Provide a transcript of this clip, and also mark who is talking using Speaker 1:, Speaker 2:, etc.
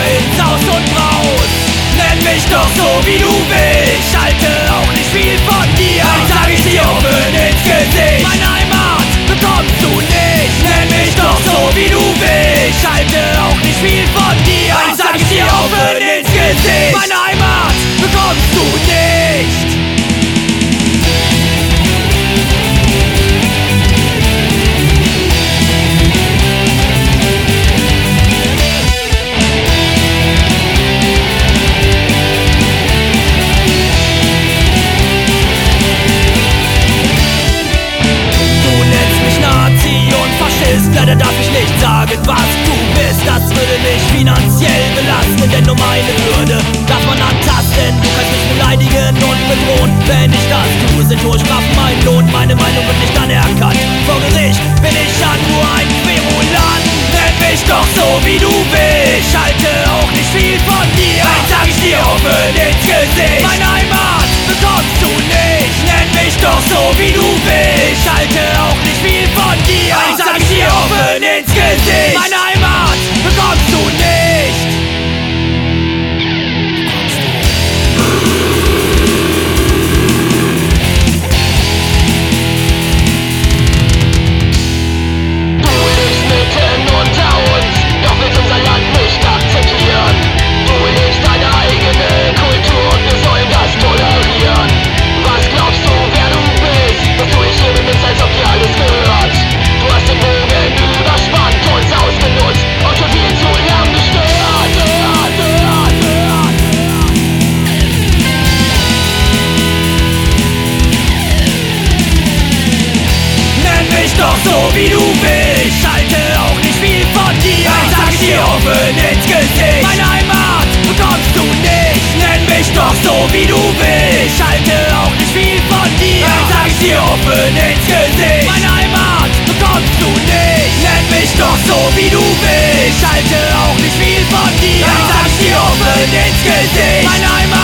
Speaker 1: ins Haus und raus. Nenn mich doch so wie du willst, ich halte auch nicht viel von dir. Dann sag ich dir offen ins Gesicht, meine Heimat bekommst du nicht. Nenn mich doch so wie du willst, ich halte auch nicht viel von dir. Dann sag ich dir offen ins Gesicht, meine Heimat bekommst du nicht. Leider darf ich nicht sagen, was du bist. Das würde mich finanziell belasten, denn nur meine Würde darf man antasten. Du kannst mich beleidigen und bedrohen. Wenn ich das tue, sind hohe Strafen mein Lohn. Meine Meinung wird nicht anerkannt. Vor Gericht bin ich ja nur ein Querulant. Nenn mich doch so wie du willst, ich halte auch nicht viel von dir. Dann sag ich dir offen ins Gesicht, meine Heimat bekommst du nicht. Nenn mich doch so wie du willst, ich halte auch nicht viel von dir. Dann sag ich dir offen ins Gesicht, meine Heimat bekommst du nicht.
Speaker 2: Du lebst mitten unter uns, doch willst unser Land nicht akzeptieren. Du lebst deine eigene Kultur und wir sollen das tolerieren. Was glaubst du, wer du bist, dass du dich hier benimmst, als ob dir alles gehört? Du hast den Bogen überspannt, uns ausgenutzt und schon viel zu lang gestört.
Speaker 1: Nenn mich doch so wie du willst, ich halte auch nicht viel von dir. Dann sag ich dir offen ins Gesicht, meine Heimat bekommst du nicht. Nenn mich doch so wie du willst, ich halte auch nicht viel von dir. Dann sag ich dir offen ins Gesicht, meine Heimat bekommst du nicht. Nenn mich doch so wie du willst, ich halte auch nicht viel von dir. Dann sag ich dir offen ins Gesicht, meine Heimat